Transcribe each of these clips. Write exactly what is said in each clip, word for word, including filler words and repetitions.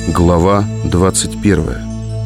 Глава двадцать первая.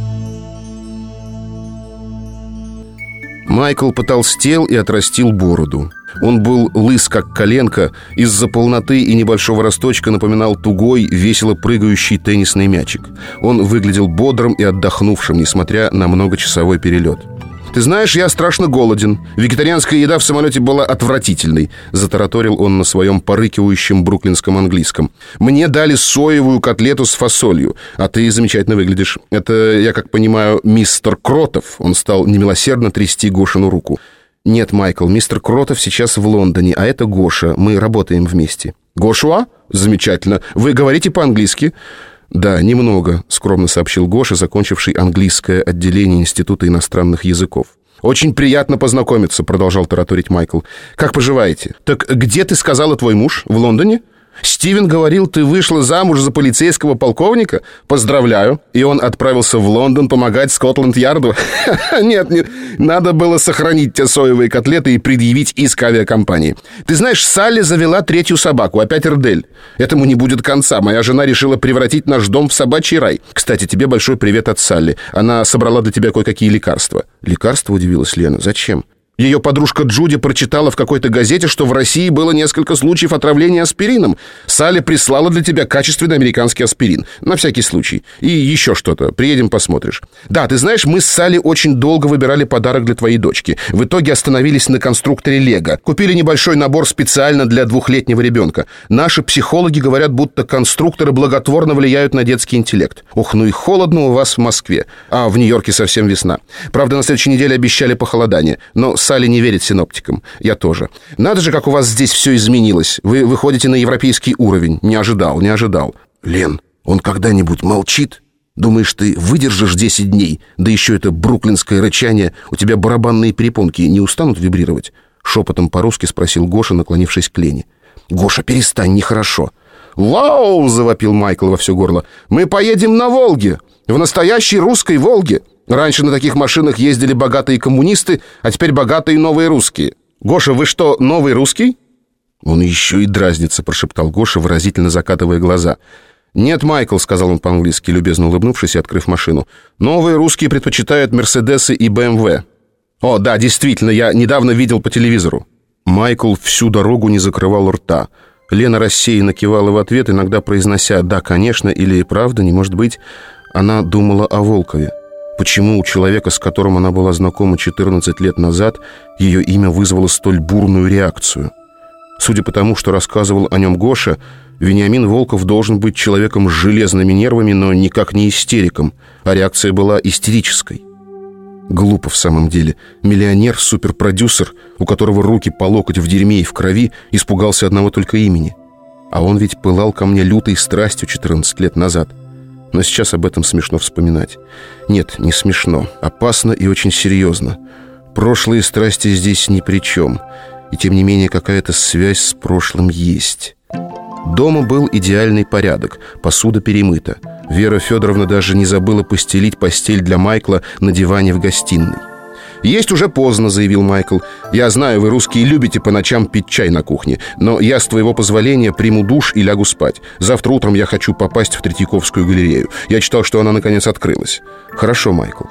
Майкл потолстел и отрастил бороду. Он был лыс, как коленка, из-за полноты и небольшого росточка напоминал тугой, весело прыгающий теннисный мячик. Он выглядел бодрым и отдохнувшим, несмотря на многочасовой перелет. «Ты знаешь, я страшно голоден. Вегетарианская еда в самолете была отвратительной», — затараторил он на своем порыкивающем бруклинском английском. «Мне дали соевую котлету с фасолью, а ты замечательно выглядишь. Это, я как понимаю, мистер Кротов». Он стал немилосердно трясти Гошину руку. «Нет, Майкл, мистер Кротов сейчас в Лондоне, а это Гоша. Мы работаем вместе». «Гошуа? Замечательно. Вы говорите по-английски?» «Да, немного», — скромно сообщил Гоша, закончивший английское отделение Института иностранных языков. «Очень приятно познакомиться», — продолжал тараторить Майкл. «Как поживаете?» «Так где, ты сказала, твой муж? В Лондоне?» «Стивен говорил, ты вышла замуж за полицейского полковника? Поздравляю!» И он отправился в Лондон помогать Скотланд-Ярду? Нет, нет, надо было сохранить те соевые котлеты и предъявить иск авиакомпании. Ты знаешь, Салли завела третью собаку, опять Эрдель. Этому не будет конца. Моя жена решила превратить наш дом в собачий рай. Кстати, тебе большой привет от Салли. Она собрала для тебя кое-какие лекарства. «Лекарства?» — удивилась Лена. «Зачем?» Ее подружка Джуди прочитала в какой-то газете, что в России было несколько случаев отравления аспирином. Салли прислала для тебя качественный американский аспирин. На всякий случай. И еще что-то. Приедем, посмотришь. Да, ты знаешь, мы с Салли очень долго выбирали подарок для твоей дочки. В итоге остановились на конструкторе Лего. Купили небольшой набор специально для двухлетнего ребенка. Наши психологи говорят, будто конструкторы благотворно влияют на детский интеллект. Ух, ну и холодно у вас в Москве. А в Нью-Йорке совсем весна. Правда, на следующей неделе обещали похолодание. Но Салли не верит синоптикам. Я тоже. Надо же, как у вас здесь все изменилось. Вы выходите на европейский уровень. Не ожидал, не ожидал. Лен, он когда-нибудь молчит? Думаешь, ты выдержишь десять дней? Да еще это бруклинское рычание. У тебя барабанные перепонки не устанут вибрировать? Шепотом по-русски спросил Гоша, наклонившись к Лене. Гоша, перестань, нехорошо. «Вау!» — завопил Майкл во все горло. «Мы поедем на Волге! В настоящей русской Волге! Раньше на таких машинах ездили богатые коммунисты, а теперь богатые новые русские. Гоша, вы что, новый русский?» «Он еще и дразнится», — прошептал Гоша, выразительно закатывая глаза. «Нет, Майкл», — сказал он по-английски, любезно улыбнувшись и открыв машину. «Новые русские предпочитают Мерседесы и бэ эм вэ». «О, да, действительно, я недавно видел по телевизору». Майкл всю дорогу не закрывал рта. Лена рассеянно кивала в ответ, иногда произнося «да, конечно» или «правда, не может быть». Она думала о Волкове. Почему у человека, с которым она была знакома четырнадцать лет назад, ее имя вызвало столь бурную реакцию? Судя по тому, что рассказывал о нем Гоша, Вениамин Волков должен быть человеком с железными нервами, но никак не истериком, а реакция была истерической. Глупо в самом деле. Миллионер, суперпродюсер, у которого руки по локоть в дерьме и в крови, испугался одного только имени. А он ведь пылал ко мне лютой страстью четырнадцать лет назад. Но сейчас об этом смешно вспоминать. Нет, не смешно. Опасно и очень серьезно. Прошлые страсти здесь ни при чем. И тем не менее какая-то связь с прошлым есть. Дома был идеальный порядок. Посуда перемыта. Вера Федоровна даже не забыла постелить постель для Майкла на диване в гостиной. «Есть уже поздно», — заявил Майкл. «Я знаю, вы, русские, любите по ночам пить чай на кухне, но я, с твоего позволения, приму душ и лягу спать. Завтра утром я хочу попасть в Третьяковскую галерею. Я читал, что она, наконец, открылась». «Хорошо, Майкл».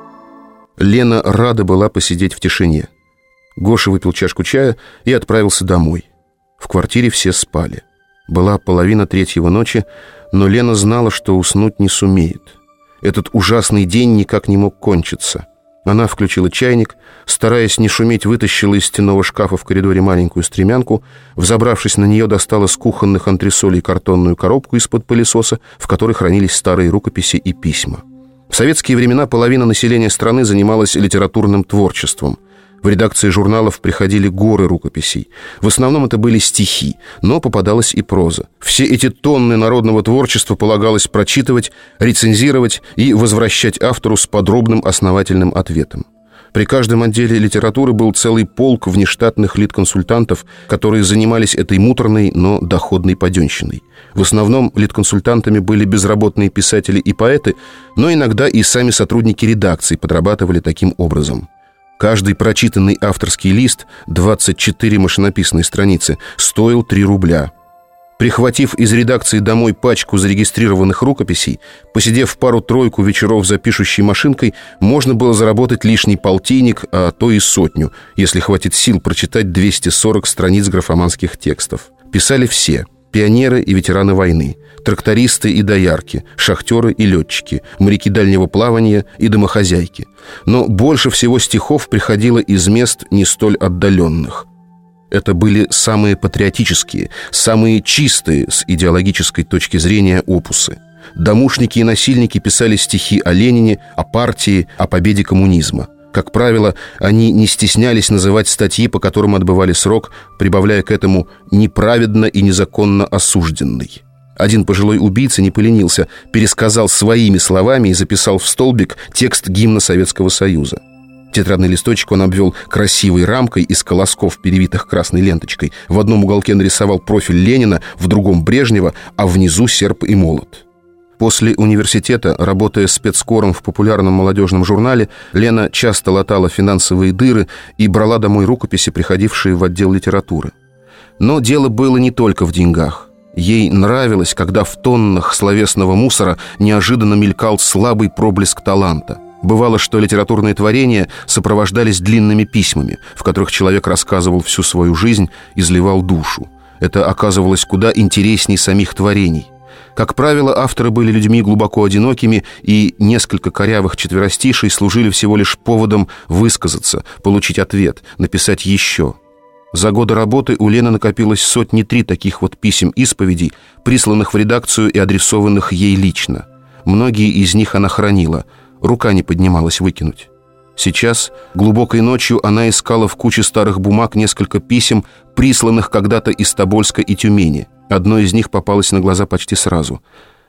Лена рада была посидеть в тишине. Гоша выпил чашку чая и отправился домой. В квартире все спали. Была половина третьего ночи, но Лена знала, что уснуть не сумеет. Этот ужасный день никак не мог кончиться. Она включила чайник, стараясь не шуметь, вытащила из стенного шкафа в коридоре маленькую стремянку, взобравшись на нее, достала с кухонных антресолей картонную коробку из-под пылесоса, в которой хранились старые рукописи и письма. В советские времена половина населения страны занималась литературным творчеством. В редакции журналов приходили горы рукописей. В основном это были стихи, но попадалась и проза. Все эти тонны народного творчества полагалось прочитывать, рецензировать и возвращать автору с подробным основательным ответом. При каждом отделе литературы был целый полк внештатных литконсультантов, которые занимались этой муторной, но доходной паденщиной. В основном литконсультантами были безработные писатели и поэты, но иногда и сами сотрудники редакций подрабатывали таким образом. Каждый прочитанный авторский лист, двадцать четыре машинописные страницы, стоил три рубля. Прихватив из редакции домой пачку зарегистрированных рукописей, посидев пару-тройку вечеров за пишущей машинкой, можно было заработать лишний полтинник, а то и сотню, если хватит сил прочитать двести сорок страниц графоманских текстов. Писали все – пионеры и ветераны войны, трактористы и доярки, шахтеры и летчики, моряки дальнего плавания и домохозяйки. Но больше всего стихов приходило из мест не столь отдаленных. Это были самые патриотические, самые чистые с идеологической точки зрения опусы. Домушники и насильники писали стихи о Ленине, о партии, о победе коммунизма. Как правило, они не стеснялись называть статьи, по которым отбывали срок, прибавляя к этому «неправедно и незаконно осужденный». Один пожилой убийца не поленился, пересказал своими словами и записал в столбик текст гимна Советского Союза. Тетрадный листочек он обвел красивой рамкой из колосков, перевитых красной ленточкой. В одном уголке нарисовал профиль Ленина, в другом Брежнева, а внизу серп и молот. После университета, работая спецкором в популярном молодежном журнале, Лена часто латала финансовые дыры и брала домой рукописи, приходившие в отдел литературы. Но дело было не только в деньгах. Ей нравилось, когда в тоннах словесного мусора неожиданно мелькал слабый проблеск таланта. Бывало, что литературные творения сопровождались длинными письмами, в которых человек рассказывал всю свою жизнь, изливал душу. Это оказывалось куда интересней самих творений. Как правило, авторы были людьми глубоко одинокими, и несколько корявых четверостишей служили всего лишь поводом высказаться, получить ответ, написать еще. За годы работы у Лены накопилось сотни три таких вот писем-исповедей, присланных в редакцию и адресованных ей лично. Многие из них она хранила. Рука не поднималась выкинуть. Сейчас, глубокой ночью, она искала в куче старых бумаг несколько писем, присланных когда-то из Тобольска и Тюмени. Одно из них попалось на глаза почти сразу.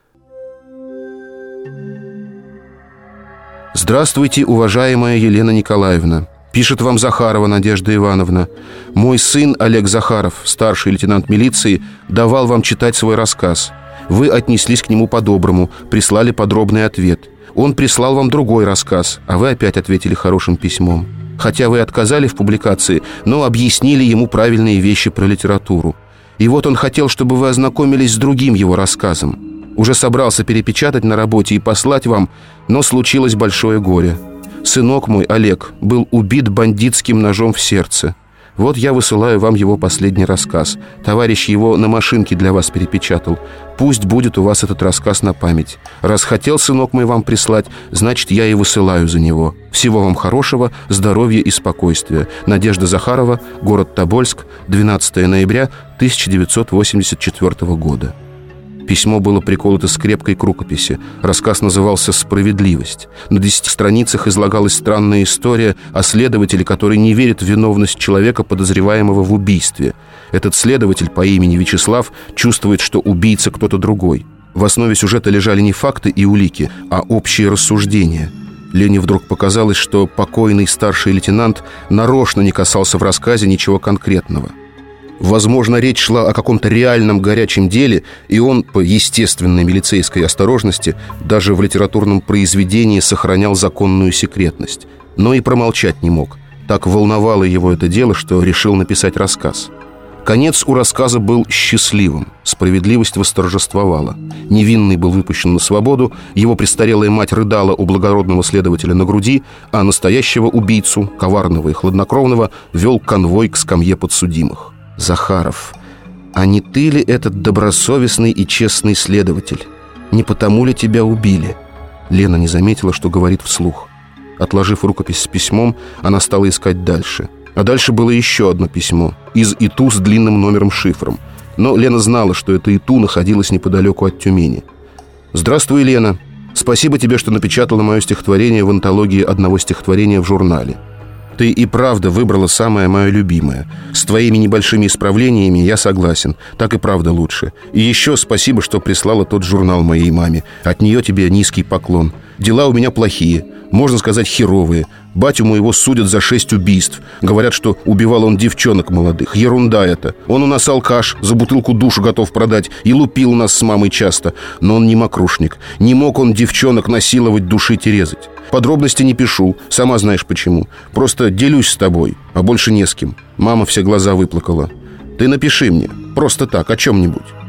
«Здравствуйте, уважаемая Елена Николаевна. Пишет вам Захарова Надежда Ивановна. Мой сын Олег Захаров, старший лейтенант милиции, давал вам читать свой рассказ. Вы отнеслись к нему по-доброму, прислали подробный ответ. Он прислал вам другой рассказ, а вы опять ответили хорошим письмом. Хотя вы отказали в публикации, но объяснили ему правильные вещи про литературу. И вот он хотел, чтобы вы ознакомились с другим его рассказом. Уже собрался перепечатать на работе и послать вам, но случилось большое горе. Сынок мой, Олег, был убит бандитским ножом в сердце. Вот я высылаю вам его последний рассказ. Товарищ его на машинке для вас перепечатал. Пусть будет у вас этот рассказ на память. Раз хотел сынок мой вам прислать, значит, я и высылаю за него. Всего вам хорошего, здоровья и спокойствия. Надежда Захарова, город Тобольск, двенадцатое ноября тысяча девятьсот восемьдесят четвёртого года». Письмо было приколото скрепкой к рукописи. Рассказ назывался «Справедливость». На десяти страницах излагалась странная история о следователе, который не верит в виновность человека, подозреваемого в убийстве. Этот следователь по имени Вячеслав чувствует, что убийца кто-то другой. В основе сюжета лежали не факты и улики, а общие рассуждения. Лене вдруг показалось, что покойный старший лейтенант нарочно не касался в рассказе ничего конкретного. Возможно, речь шла о каком-то реальном горячем деле, и он, по естественной милицейской осторожности, даже в литературном произведении сохранял законную секретность. Но и промолчать не мог. Так волновало его это дело, что решил написать рассказ. Конец у рассказа был счастливым. Справедливость восторжествовала. Невинный был выпущен на свободу, его престарелая мать рыдала у благородного следователя на груди, а настоящего убийцу, коварного и хладнокровного, вел конвой к скамье подсудимых. «Захаров, а не ты ли этот добросовестный и честный следователь? Не потому ли тебя убили?» Лена не заметила, что говорит вслух. Отложив рукопись с письмом, она стала искать дальше. А дальше было еще одно письмо из ИТУ с длинным номером-шифром. Но Лена знала, что это ИТУ находилось неподалеку от Тюмени. «Здравствуй, Лена. Спасибо тебе, что напечатала мое стихотворение в антологии одного стихотворения в журнале. Ты и правда выбрала самое мое любимое. С твоими небольшими исправлениями я согласен. Так и правда лучше. И еще спасибо, что прислала тот журнал моей маме. От нее тебе низкий поклон. Дела у меня плохие, можно сказать, херовые. Батю моего судят за шесть убийств. Говорят, что убивал он девчонок молодых. Ерунда это. Он у нас алкаш, за бутылку душу готов продать. И лупил нас с мамой часто. Но он не мокрушник. Не мог он девчонок насиловать, душить и резать. Подробности не пишу, сама знаешь почему. Просто делюсь с тобой, а больше не с кем. Мама все глаза выплакала. Ты напиши мне, просто так, о чем-нибудь.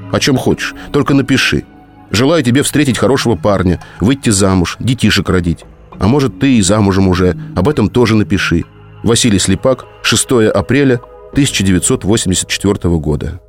О чем хочешь, только напиши. Желаю тебе встретить хорошего парня, выйти замуж, детишек родить. А может, ты и замужем уже, об этом тоже напиши. Василий Слепак, шестое апреля тысяча девятьсот восемьдесят четвёртого года.